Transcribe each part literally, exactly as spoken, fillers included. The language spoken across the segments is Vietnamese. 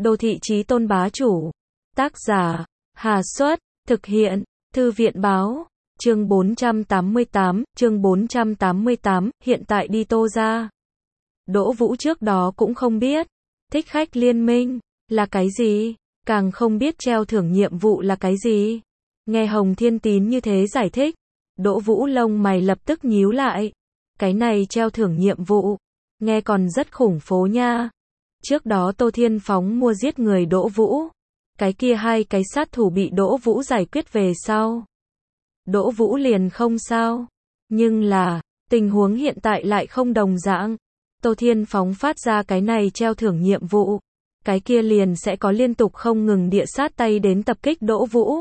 Đô thị chí tôn bá chủ. Tác giả, Hà Xuất, thực hiện, Thư viện báo. Chương bốn trăm tám mươi tám, chương bốn trăm tám mươi tám, hiện tại đi Tô ra. Đỗ Vũ trước đó cũng không biết, thích khách liên minh, là cái gì, càng không biết treo thưởng nhiệm vụ là cái gì. Nghe Hồng Thiên Tín như thế giải thích, Đỗ Vũ lông mày lập tức nhíu lại. Cái này treo thưởng nhiệm vụ, nghe còn rất khủng phố nha. Trước đó Tô Thiên Phóng mua giết người Đỗ Vũ, cái kia hai cái sát thủ bị Đỗ Vũ giải quyết về sau. Đỗ Vũ liền không sao, nhưng là, tình huống hiện tại lại không đồng dạng. Tô Thiên Phóng phát ra cái này treo thưởng nhiệm vụ, cái kia liền sẽ có liên tục không ngừng địa sát tay đến tập kích Đỗ Vũ.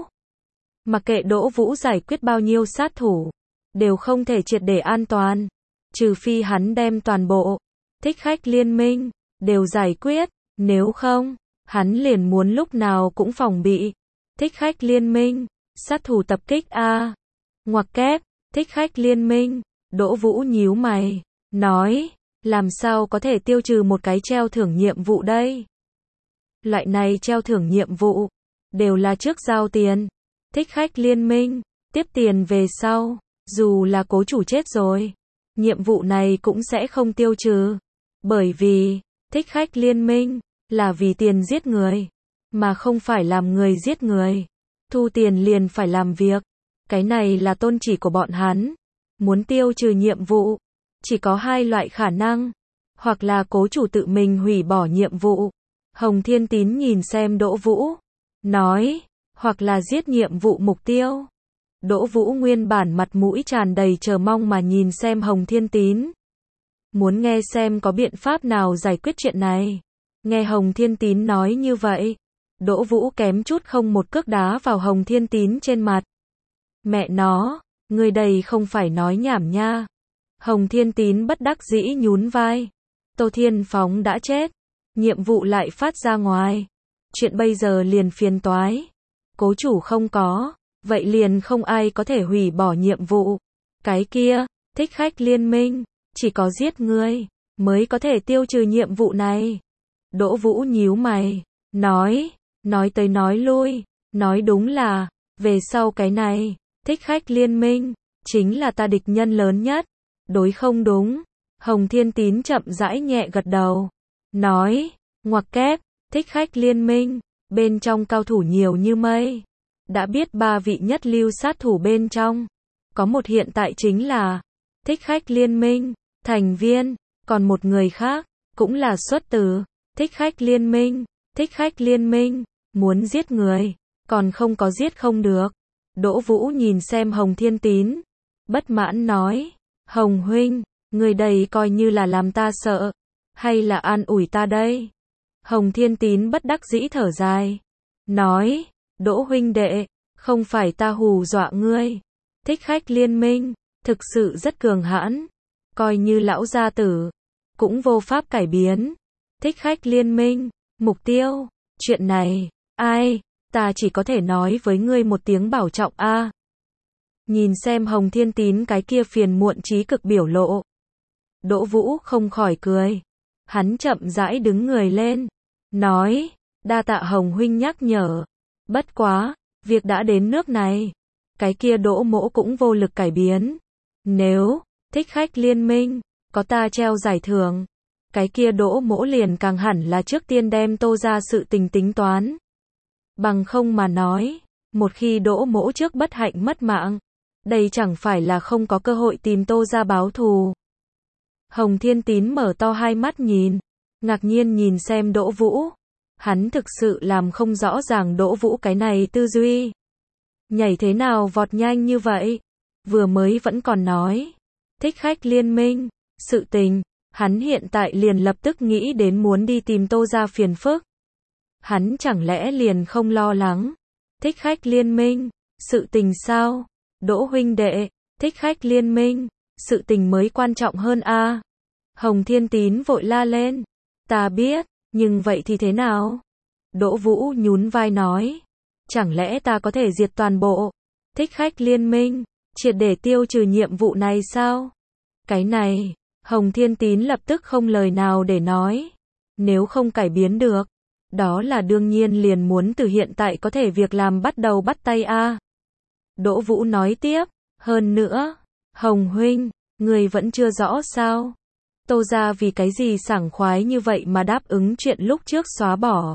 Mặc kệ Đỗ Vũ giải quyết bao nhiêu sát thủ, đều không thể triệt để an toàn, trừ phi hắn đem toàn bộ thích khách liên minh đều giải quyết, nếu không, hắn liền muốn lúc nào cũng phòng bị thích khách liên minh sát thủ tập kích a. Ngoặc kép, thích khách liên minh. Đỗ Vũ nhíu mày, nói, làm sao có thể tiêu trừ một cái treo thưởng nhiệm vụ đây? Loại này treo thưởng nhiệm vụ đều là trước giao tiền, thích khách liên minh tiếp tiền về sau, dù là cố chủ chết rồi, nhiệm vụ này cũng sẽ không tiêu trừ, bởi vì thích khách liên minh là vì tiền giết người, mà không phải làm người giết người. Thu tiền liền phải làm việc, cái này là tôn chỉ của bọn hắn. Muốn tiêu trừ nhiệm vụ, chỉ có hai loại khả năng, hoặc là cố chủ tự mình hủy bỏ nhiệm vụ. Hồng Thiên Tín nhìn xem Đỗ Vũ, nói, hoặc là giết nhiệm vụ mục tiêu. Đỗ Vũ nguyên bản mặt mũi tràn đầy chờ mong mà nhìn xem Hồng Thiên Tín, muốn nghe xem có biện pháp nào giải quyết chuyện này. Nghe Hồng Thiên Tín nói như vậy, Đỗ Vũ kém chút không một cước đá vào Hồng Thiên Tín trên mặt. Mẹ nó, người đây không phải nói nhảm nha. Hồng Thiên Tín bất đắc dĩ nhún vai. Tô Thiên Phóng đã chết, nhiệm vụ lại phát ra ngoài, chuyện bây giờ liền phiền toái. Cố chủ không có, vậy liền không ai có thể hủy bỏ nhiệm vụ. Cái kia, thích khách liên minh, chỉ có giết người mới có thể tiêu trừ nhiệm vụ này. Đỗ Vũ nhíu mày, nói, nói tới nói lui, nói đúng là, về sau cái này, thích khách liên minh, chính là ta địch nhân lớn nhất. Đối không đúng? Hồng Thiên Tín chậm rãi nhẹ gật đầu, nói, ngoặc kép, thích khách liên minh, bên trong cao thủ nhiều như mây. Đã biết ba vị nhất lưu sát thủ bên trong, có một hiện tại chính là thích khách liên minh thành viên, còn một người khác cũng là xuất từ thích khách liên minh. Thích khách liên minh muốn giết người, còn không có giết không được. Đỗ Vũ nhìn xem Hồng Thiên Tín, bất mãn nói, Hồng huynh, người đây coi như là làm ta sợ, hay là an ủi ta đây? Hồng Thiên Tín bất đắc dĩ thở dài, nói, Đỗ huynh đệ, không phải ta hù dọa ngươi. Thích khách liên minh thực sự rất cường hãn, coi như lão gia tử cũng vô pháp cải biến. Thích khách liên minh mục tiêu, chuyện này, ai, ta chỉ có thể nói với ngươi một tiếng bảo trọng a. À. Nhìn xem Hồng Thiên Tín cái kia phiền muộn chí cực biểu lộ, Đỗ Vũ không khỏi cười. Hắn chậm rãi đứng người lên, nói, đa tạ Hồng huynh nhắc nhở. Bất quá, việc đã đến nước này, cái kia Đỗ mỗ cũng vô lực cải biến. Nếu thích khách liên minh có ta treo giải thưởng, cái kia Đỗ mỗ liền càng hẳn là trước tiên đem Tô ra sự tình tính toán. Bằng không mà nói, một khi Đỗ mỗ trước bất hạnh mất mạng, đây chẳng phải là không có cơ hội tìm Tô ra báo thù. Hồng Thiên Tín mở to hai mắt nhìn, ngạc nhiên nhìn xem Đỗ Vũ. Hắn thực sự làm không rõ ràng Đỗ Vũ cái này tư duy. Nhảy thế nào vọt nhanh như vậy? Vừa mới vẫn còn nói, thích khách liên minh, sự tình, hắn hiện tại liền lập tức nghĩ đến muốn đi tìm Tô ra phiền phức. Hắn chẳng lẽ liền không lo lắng thích khách liên minh, sự tình sao? Đỗ huynh đệ, thích khách liên minh, sự tình mới quan trọng hơn a. À. Hồng Thiên Tín vội la lên, ta biết, nhưng vậy thì thế nào? Đỗ Vũ nhún vai nói, chẳng lẽ ta có thể diệt toàn bộ thích khách liên minh, triệt để tiêu trừ nhiệm vụ này sao? Cái này, Hồng Thiên Tín lập tức không lời nào để nói. Nếu không cải biến được, Đó là đương nhiên, liền muốn từ hiện tại có thể việc làm bắt đầu bắt tay a. Đỗ Vũ nói tiếp, hơn nữa, Hồng huynh, người vẫn chưa rõ sao? Tô gia vì cái gì sảng khoái như vậy mà đáp ứng chuyện lúc trước xóa bỏ?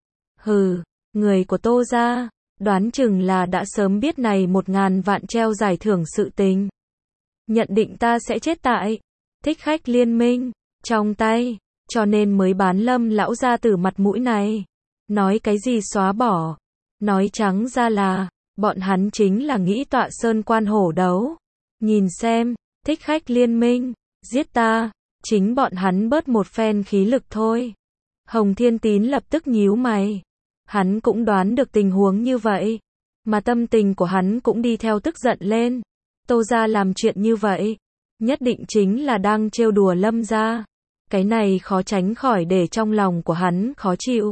Hừ, người của Tô gia, đoán chừng là đã sớm biết này một ngàn vạn treo giải thưởng sự tình. Nhận định ta sẽ chết tại Thích Khách Liên Minh trong tay, cho nên mới bán Lâm lão gia tử mặt mũi này. Nói cái gì xóa bỏ? Nói trắng ra là, bọn hắn chính là nghĩ tọa sơn quan hổ đấu. Nhìn xem, Thích Khách Liên Minh, giết ta, chính bọn hắn bớt một phen khí lực thôi. Hồng Thiên Tín lập tức nhíu mày. Hắn cũng đoán được tình huống như vậy, mà tâm tình của hắn cũng đi theo tức giận lên. Tô gia làm chuyện như vậy, nhất định chính là đang trêu đùa Lâm gia. Cái này khó tránh khỏi để trong lòng của hắn khó chịu.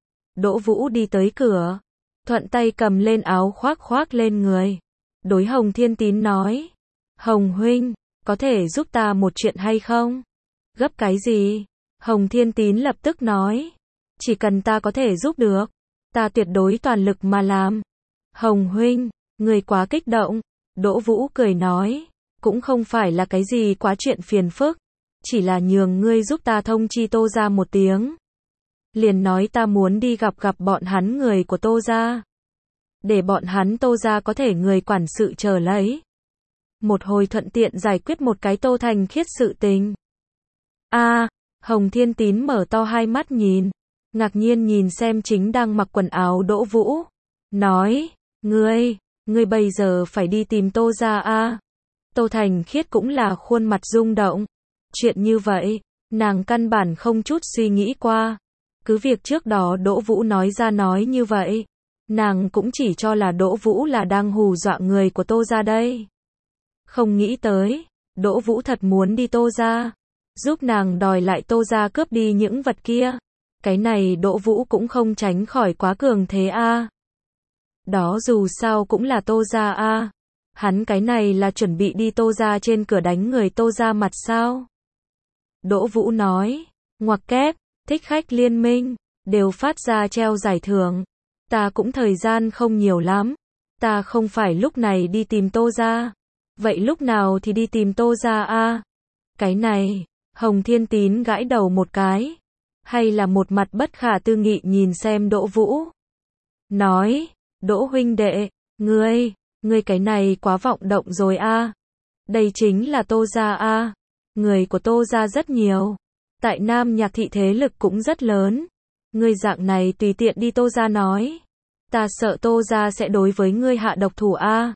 Đỗ Vũ đi tới cửa, thuận tay cầm lên áo khoác khoác lên người. Đối Hồng Thiên Tín nói, Hồng huynh, có thể giúp ta một chuyện hay không? Gấp cái gì? Hồng Thiên Tín lập tức nói, chỉ cần ta có thể giúp được, ta tuyệt đối toàn lực mà làm. Hồng huynh, người quá kích động. Đỗ Vũ cười nói, cũng không phải là cái gì quá chuyện phiền phức, chỉ là nhường ngươi giúp ta thông chi Tô gia một tiếng. Liền nói ta muốn đi gặp gặp bọn hắn người của Tô gia, để bọn hắn Tô gia có thể người quản sự chờ lấy. Một hồi thuận tiện giải quyết một cái Tô Thành Khiết sự tình. A, à, Hồng Thiên Tín mở to hai mắt nhìn, ngạc nhiên nhìn xem chính đang mặc quần áo Đỗ Vũ, nói, ngươi, ngươi bây giờ phải đi tìm Tô gia a? À? Tô Thành Khiết cũng là khuôn mặt rung động. Chuyện như vậy, nàng căn bản không chút suy nghĩ qua. Cứ việc trước đó Đỗ Vũ nói ra nói như vậy, nàng cũng chỉ cho là Đỗ Vũ là đang hù dọa người của Tô gia đây. Không nghĩ tới, Đỗ Vũ thật muốn đi Tô gia, giúp nàng đòi lại Tô gia cướp đi những vật kia. Cái này Đỗ Vũ cũng không tránh khỏi quá cường thế a. À. Đó dù sao cũng là Tô gia a. À. Hắn cái này là chuẩn bị đi Tô gia trên cửa đánh người Tô gia mặt sao? Đỗ Vũ nói, ngoặc kép, Thích Khách Liên Minh, đều phát ra treo giải thưởng. Ta cũng thời gian không nhiều lắm. Ta không phải lúc này đi tìm Tô gia. Vậy lúc nào thì đi tìm Tô gia a? À? Cái này, Hồng Thiên Tín gãi đầu một cái. Hay là một mặt bất khả tư nghị nhìn xem Đỗ Vũ. Nói, Đỗ huynh đệ, ngươi, ngươi cái này quá vọng động rồi a. À. Đây chính là Tô gia a. À. Người của Tô gia rất nhiều. Tại Nam Nhạc thị thế lực cũng rất lớn. Ngươi dạng này tùy tiện đi Tô gia nói. Ta sợ Tô gia sẽ đối với ngươi hạ độc thủ a. À.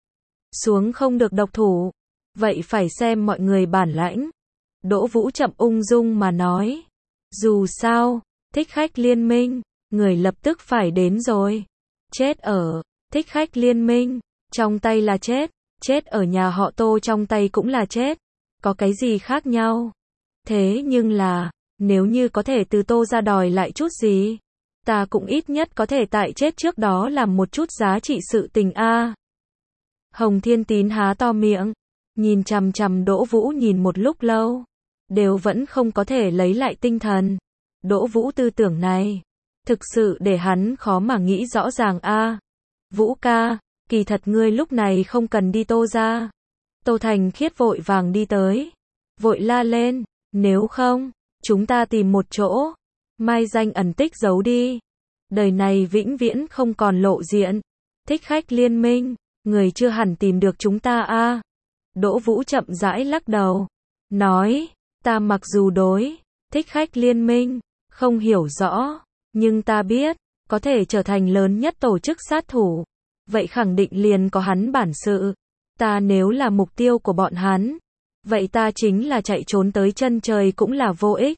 Xuống không được độc thủ. Vậy phải xem mọi người bản lãnh. Đỗ Vũ chậm ung dung mà nói. Dù sao, Thích Khách Liên Minh, người lập tức phải đến rồi. Chết ở Thích Khách Liên Minh, trong tay là chết, chết ở nhà họ Tô trong tay cũng là chết. Có cái gì khác nhau? Thế nhưng là, nếu như có thể từ Tô ra đòi lại chút gì, ta cũng ít nhất có thể tại chết trước đó làm một chút giá trị sự tình a. À. Hồng Thiên Tín há to miệng, nhìn chằm chằm Đỗ Vũ nhìn một lúc lâu, đều vẫn không có thể lấy lại tinh thần. Đỗ Vũ tư tưởng này, thực sự để hắn khó mà nghĩ rõ ràng a. À. Vũ ca, kỳ thật ngươi lúc này không cần đi Tô ra. Tô Thành Khiết vội vàng đi tới, vội la lên, nếu không, chúng ta tìm một chỗ, mai danh ẩn tích giấu đi. Đời này vĩnh viễn không còn lộ diện. Thích Khách Liên Minh, người chưa hẳn tìm được chúng ta a. À. Đỗ Vũ chậm rãi lắc đầu, nói, ta mặc dù đối Thích Khách Liên Minh không hiểu rõ, nhưng ta biết, có thể trở thành lớn nhất tổ chức sát thủ, vậy khẳng định liền có hắn bản sự. Ta nếu là mục tiêu của bọn hắn, vậy ta chính là chạy trốn tới chân trời cũng là vô ích.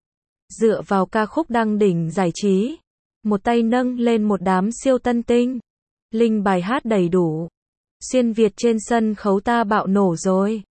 Dựa vào ca khúc đăng đỉnh giải trí, một tay nâng lên một đám siêu tân tinh, linh bài hát đầy đủ, xuyên Việt trên sân khấu ta bạo nổ rồi.